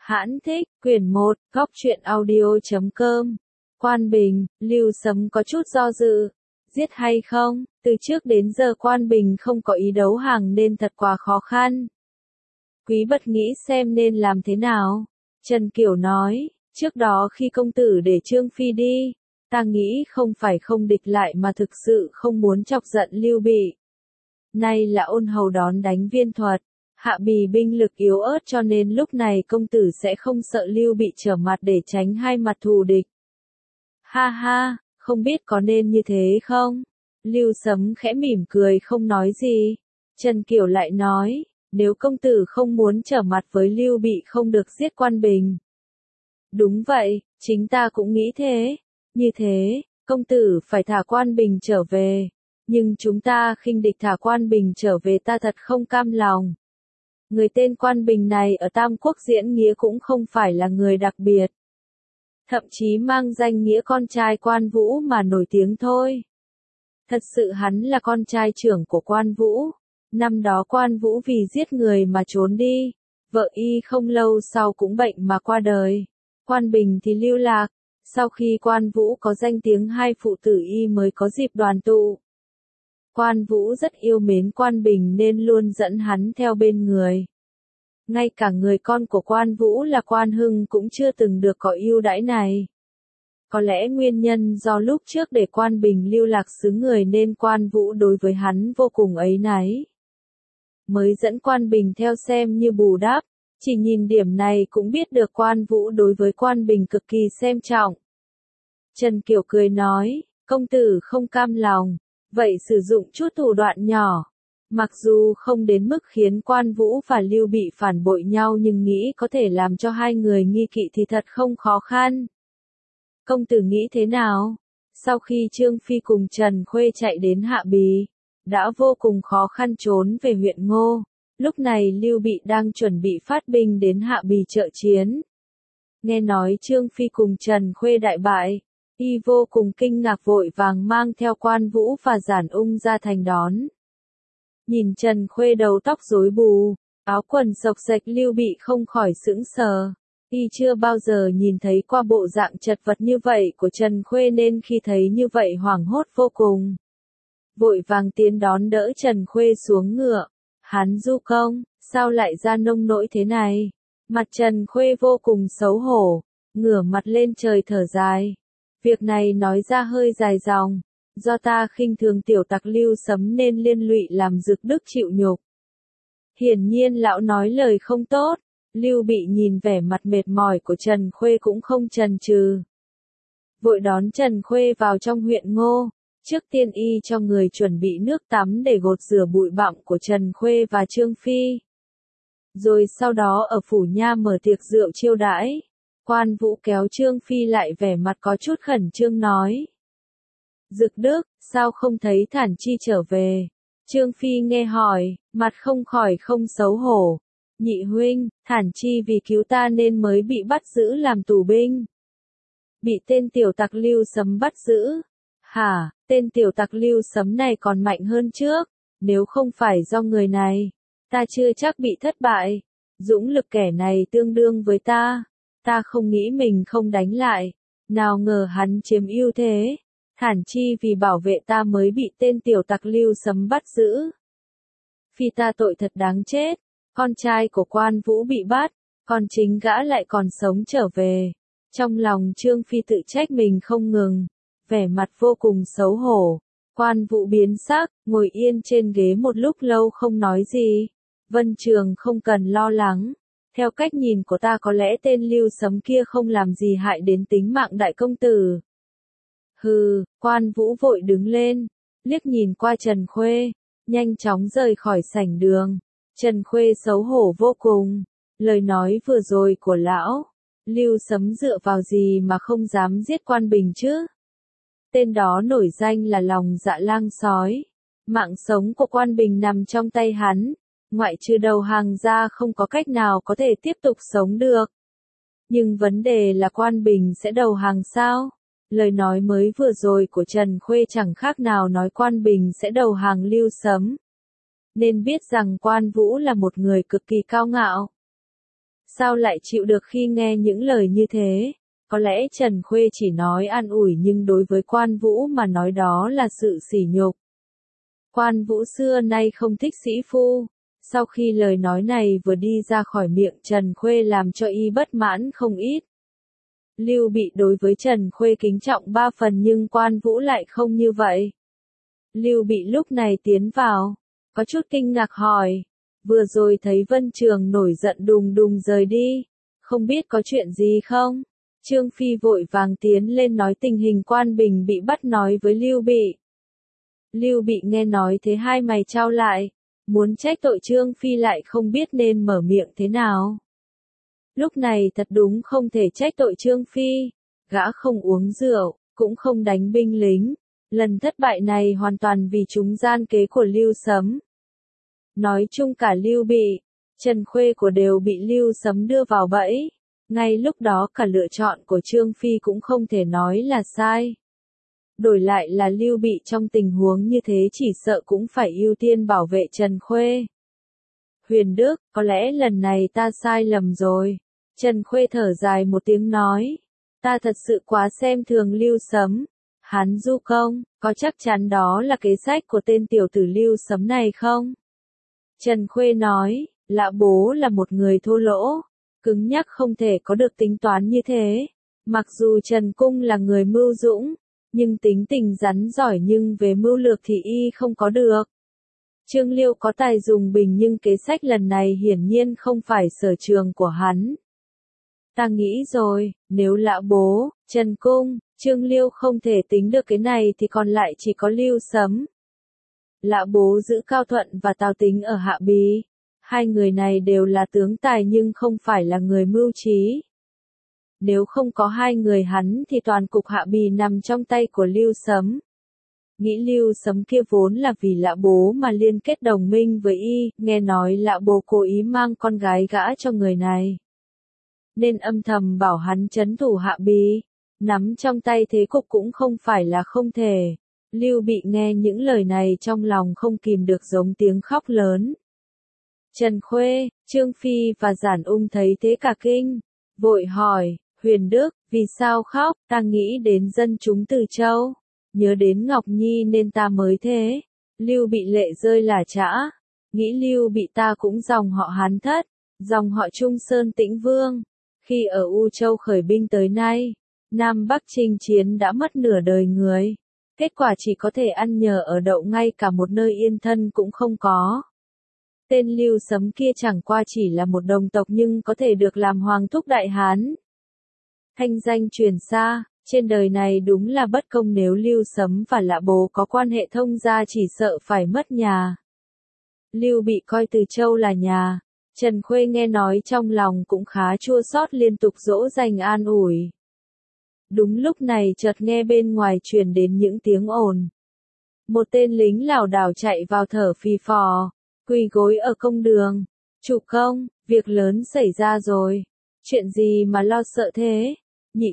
Hãn thích, quyển 1, góc truyện audio.com. Quan Bình, Lưu Sấm có chút do dự. Giết hay không? Từ trước đến giờ Quan Bình không có ý đấu hàng nên thật quá khó khăn. Quý Bật nghĩ xem nên làm thế nào. Trần Kiều nói, trước đó khi công tử để Trương Phi đi, ta nghĩ không phải không địch lại mà thực sự không muốn chọc giận Lưu Bị. Nay là ôn hầu đón đánh Viên Thuật. Hạ Bì binh lực yếu ớt cho nên lúc này công tử sẽ không sợ Lưu Bị trở mặt để tránh hai mặt thù địch. Ha ha, không biết có nên như thế không? Lưu Sấm khẽ mỉm cười không nói gì. Trần Kiều lại nói, nếu công tử không muốn trở mặt với Lưu Bị không được giết Quan Bình. Đúng vậy, chính ta cũng nghĩ thế. Như thế, công tử phải thả Quan Bình trở về. Nhưng chúng ta khinh địch thả Quan Bình trở về ta thật không cam lòng. Người tên Quan Bình này ở Tam Quốc diễn nghĩa cũng không phải là người đặc biệt. Thậm chí mang danh nghĩa con trai Quan Vũ mà nổi tiếng thôi. Thật sự hắn là con trai trưởng của Quan Vũ. Năm đó Quan Vũ vì giết người mà trốn đi. Vợ y không lâu sau cũng bệnh mà qua đời. Quan Bình thì lưu lạc. Sau khi Quan Vũ có danh tiếng hai phụ tử y mới có dịp đoàn tụ. Quan Vũ rất yêu mến Quan Bình nên luôn dẫn hắn theo bên người. Ngay cả người con của Quan Vũ là Quan Hưng cũng chưa từng được có ưu đãi này. Có lẽ nguyên nhân do lúc trước để Quan Bình lưu lạc xứ người nên Quan Vũ đối với hắn vô cùng áy náy. Mới dẫn Quan Bình theo xem như bù đắp, chỉ nhìn điểm này cũng biết được Quan Vũ đối với Quan Bình cực kỳ xem trọng. Trần Kiều cười nói, công tử không cam lòng. Vậy sử dụng chút thủ đoạn nhỏ. Mặc dù không đến mức khiến Quan Vũ và Lưu Bị phản bội nhau nhưng nghĩ có thể làm cho hai người nghi kỵ thì thật không khó khăn. Công tử nghĩ thế nào? Sau khi Trương Phi cùng Trần Khuê chạy đến Hạ Bì, đã vô cùng khó khăn trốn về huyện Ngô. Lúc này Lưu Bị đang chuẩn bị phát binh đến Hạ Bì trợ chiến. Nghe nói Trương Phi cùng Trần Khuê đại bại. Y vô cùng kinh ngạc vội vàng mang theo Quan Vũ và Giản Ung ra thành đón. Nhìn Trần Khuê đầu tóc rối bù, áo quần xộc xệch Lưu Bị không khỏi sững sờ. Y chưa bao giờ nhìn thấy qua bộ dạng chật vật như vậy của Trần Khuê nên khi thấy như vậy hoảng hốt vô cùng. Vội vàng tiến đón đỡ Trần Khuê xuống ngựa. Hắn Du công, sao lại ra nông nỗi thế này? Mặt Trần Khuê vô cùng xấu hổ, ngửa mặt lên trời thở dài. Việc này nói ra hơi dài dòng, do ta khinh thường tiểu tặc Lưu Sấm nên liên lụy làm Dực Đức chịu nhục. Hiển nhiên lão nói lời không tốt, Lưu Bị nhìn vẻ mặt mệt mỏi của Trần Khuê cũng không chần chừ. Vội đón Trần Khuê vào trong huyện Ngô, trước tiên y cho người chuẩn bị nước tắm để gột rửa bụi bặm của Trần Khuê và Trương Phi. Rồi sau đó ở phủ nha mở tiệc rượu chiêu đãi. Quan Vũ kéo Trương Phi lại vẻ mặt có chút khẩn trương nói. Dực Đức, sao không thấy Thản Chi trở về? Trương Phi nghe hỏi, mặt không khỏi không xấu hổ. Nhị huynh, Thản Chi vì cứu ta nên mới bị bắt giữ làm tù binh. Bị tên tiểu tặc Lưu Sấm bắt giữ. Hả, tên tiểu tặc Lưu Sấm này còn mạnh hơn trước. Nếu không phải do người này, ta chưa chắc bị thất bại. Dũng lực kẻ này tương đương với ta. Ta không nghĩ mình không đánh lại, nào ngờ hắn chiếm ưu thế. Thản Chi vì bảo vệ ta mới bị tên tiểu tặc Lưu Sấm bắt giữ. Phi ta tội thật đáng chết, con trai của Quan Vũ bị bắt, còn chính gã lại còn sống trở về. Trong lòng Trương Phi tự trách mình không ngừng, vẻ mặt vô cùng xấu hổ. Quan Vũ biến sắc, ngồi yên trên ghế một lúc lâu không nói gì. Vân Trường không cần lo lắng. Theo cách nhìn của ta có lẽ tên Lưu Sấm kia không làm gì hại đến tính mạng đại công tử. Hừ, Quan Vũ vội đứng lên, liếc nhìn qua Trần Khuê, nhanh chóng rời khỏi sảnh đường. Trần Khuê xấu hổ vô cùng, lời nói vừa rồi của lão, Lưu Sấm dựa vào gì mà không dám giết Quan Bình chứ? Tên đó nổi danh là lòng dạ lang sói, mạng sống của Quan Bình nằm trong tay hắn. Ngoại trừ đầu hàng ra không có cách nào có thể tiếp tục sống được. Nhưng vấn đề là Quan Bình sẽ đầu hàng sao? Lời nói mới vừa rồi của Trần Khuê chẳng khác nào nói Quan Bình sẽ đầu hàng Lưu Sấm. Nên biết rằng Quan Vũ là một người cực kỳ cao ngạo. Sao lại chịu được khi nghe những lời như thế? Có lẽ Trần Khuê chỉ nói an ủi nhưng đối với Quan Vũ mà nói đó là sự sỉ nhục. Quan Vũ xưa nay không thích sĩ phu. Sau khi lời nói này vừa đi ra khỏi miệng Trần Khuê làm cho y bất mãn không ít. Lưu Bị đối với Trần Khuê kính trọng 3 phần nhưng Quan Vũ lại không như vậy. Lưu Bị lúc này tiến vào, có chút kinh ngạc hỏi, vừa rồi thấy Vân Trường nổi giận đùng đùng rời đi, không biết có chuyện gì không? Trương Phi vội vàng tiến lên nói tình hình Quan Bình bị bắt nói với Lưu Bị. Lưu Bị nghe nói thế hai mày chau lại, muốn trách tội Trương Phi lại không biết nên mở miệng thế nào. Lúc này thật đúng không thể trách tội Trương Phi, gã không uống rượu, cũng không đánh binh lính, lần thất bại này hoàn toàn vì chúng gian kế của Lưu Sấm. Nói chung cả Lưu Bị, Trần Khuê của đều bị Lưu Sấm đưa vào bẫy, ngay lúc đó cả lựa chọn của Trương Phi cũng không thể nói là sai. Đổi lại là Lưu Bị trong tình huống như thế chỉ sợ cũng phải ưu tiên bảo vệ Trần Khuê. Huyền Đức, có lẽ lần này ta sai lầm rồi. Trần Khuê thở dài một tiếng nói. Ta thật sự quá xem thường Lưu Sấm. Hắn du công, có chắc chắn đó là kế sách của tên tiểu tử Lưu Sấm này không? Trần Khuê nói, Lã Bố là một người thô lỗ, cứng nhắc không thể có được tính toán như thế. Mặc dù Trần Cung là người mưu dũng, nhưng tính tình rắn giỏi nhưng về mưu lược thì y không có được. Trương Liêu có tài dùng bình nhưng kế sách lần này hiển nhiên không phải sở trường của hắn. Ta nghĩ rồi, nếu Lã Bố, Trần Cung, Trương Liêu không thể tính được cái này thì còn lại chỉ có Lưu Sấm. Lã Bố giữ Cao Thuận và Tào Tính ở Hạ Bí. Hai người này đều là tướng tài nhưng không phải là người mưu trí. Nếu không có hai người hắn thì toàn cục Hạ Bì nằm trong tay của Lưu Sấm. Nghĩ Lưu Sấm kia vốn là vì Lã Bố mà liên kết đồng minh với y, nghe nói Lã Bố cố ý mang con gái gã cho người này. Nên âm thầm bảo hắn trấn thủ Hạ Bí, nắm trong tay thế cục cũng không phải là không thể. Lưu Bị nghe những lời này trong lòng không kìm được giống tiếng khóc lớn. Trần Khuê, Trương Phi và Giản Ung thấy thế cả kinh, vội hỏi, Huyền Đức, vì sao khóc? Ta nghĩ đến dân chúng Từ Châu, nhớ đến Ngọc Nhi nên ta mới thế. Lưu Bị lệ rơi lả chã, nghĩ Lưu Bị ta cũng dòng họ Hán Thất, dòng họ Trung Sơn Tĩnh Vương. Khi ở U Châu khởi binh tới nay, Nam Bắc chinh chiến đã mất nửa đời người. Kết quả chỉ có thể ăn nhờ ở đậu, ngay cả một nơi yên thân cũng không có. Tên Lưu Sấm kia chẳng qua chỉ là một đồng tộc nhưng có thể được làm hoàng thúc Đại Hán. Thanh danh truyền xa, trên đời này đúng là bất công, nếu Lưu Sấm và Lã Bố có quan hệ thông gia chỉ sợ phải mất nhà. Lưu Bị coi Từ Châu là nhà. Trần Khuê nghe nói trong lòng cũng khá chua xót, liên tục dỗ dành an ủi. Đúng lúc này chợt nghe bên ngoài truyền đến những tiếng ồn. Một tên lính lảo đảo chạy vào thở phì phò, quỳ gối ở công đường. Chủ công, việc lớn xảy ra rồi. Chuyện gì mà lo sợ thế? Nhị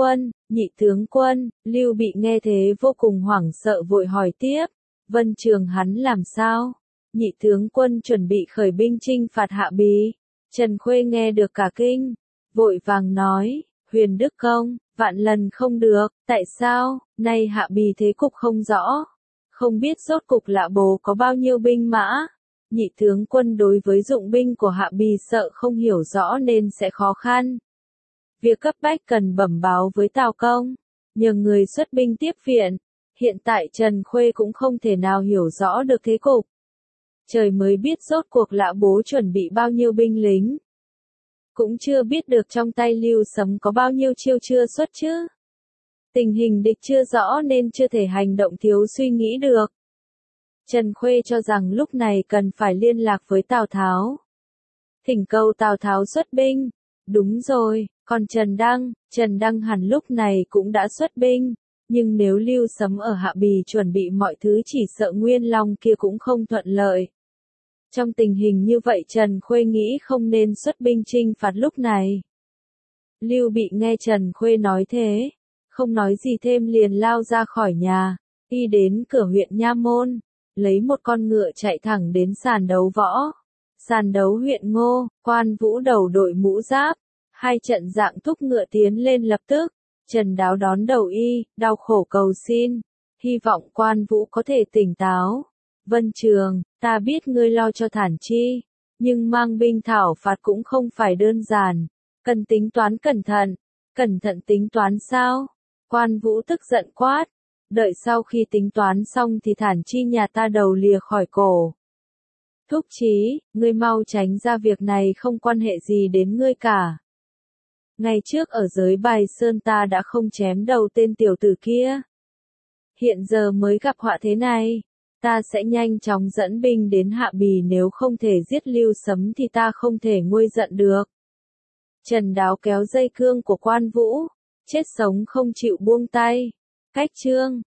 tướng quân, Lưu Bị nghe thế vô cùng hoảng sợ vội hỏi tiếp. Vân Trường hắn làm sao? Nhị tướng quân chuẩn bị khởi binh chinh phạt Hạ Bí. Trần Khuê nghe được cả kinh, vội vàng nói, Huyền Đức công, vạn lần không được, tại sao, nay Hạ Bí thế cục không rõ, không biết rốt cục Lã Bố có bao nhiêu binh mã. Nhị tướng quân đối với dụng binh của Hạ Bí sợ không hiểu rõ nên sẽ khó khăn. Việc cấp bách cần bẩm báo với Tào Công, nhờ người xuất binh tiếp viện. Hiện tại Trần Khuê cũng không thể nào hiểu rõ được thế cục. Trời mới biết rốt cuộc Lã Bố chuẩn bị bao nhiêu binh lính. Cũng chưa biết được trong tay Lưu Sấm có bao nhiêu chiêu chưa xuất chứ. Tình hình địch chưa rõ nên chưa thể hành động thiếu suy nghĩ được. Trần Khuê cho rằng lúc này cần phải liên lạc với Tào Tháo. Thỉnh cầu Tào Tháo xuất binh. Đúng rồi, còn Trần Đăng hẳn lúc này cũng đã xuất binh. Nhưng nếu Lưu Sấm ở Hạ Bì chuẩn bị mọi thứ chỉ sợ Nguyên Long kia cũng không thuận lợi. Trong tình hình như vậy Trần Khuê nghĩ không nên xuất binh chinh phạt lúc này. Lưu Bị nghe Trần Khuê nói thế, không nói gì thêm liền lao ra khỏi nhà, đi đến cửa huyện Nha Môn, lấy một con ngựa chạy thẳng đến sàn đấu võ. Sàn đấu huyện Ngô, Quan Vũ đầu đội mũ giáp, hai trận dạng thúc ngựa tiến lên lập tức. Trần Đáo đón đầu y, đau khổ cầu xin, hy vọng Quan Vũ có thể tỉnh táo. Vân Trường, ta biết ngươi lo cho Thản Chi, nhưng mang binh thảo phạt cũng không phải đơn giản, cần tính toán cẩn thận tính toán sao? Quan Vũ tức giận quát, đợi sau khi tính toán xong thì Thản Chi nhà ta đầu lìa khỏi cổ. Thúc Chí, ngươi mau tránh ra, việc này không quan hệ gì đến ngươi cả. Ngày trước ở giới Bài Sơn ta đã không chém đầu tên tiểu tử kia. Hiện giờ mới gặp họa thế này, ta sẽ nhanh chóng dẫn binh đến Hạ Bì, nếu không thể giết Lưu Sấm thì ta không thể nguôi giận được. Trần Đáo kéo dây cương của Quan Vũ, chết sống không chịu buông tay. Cách chương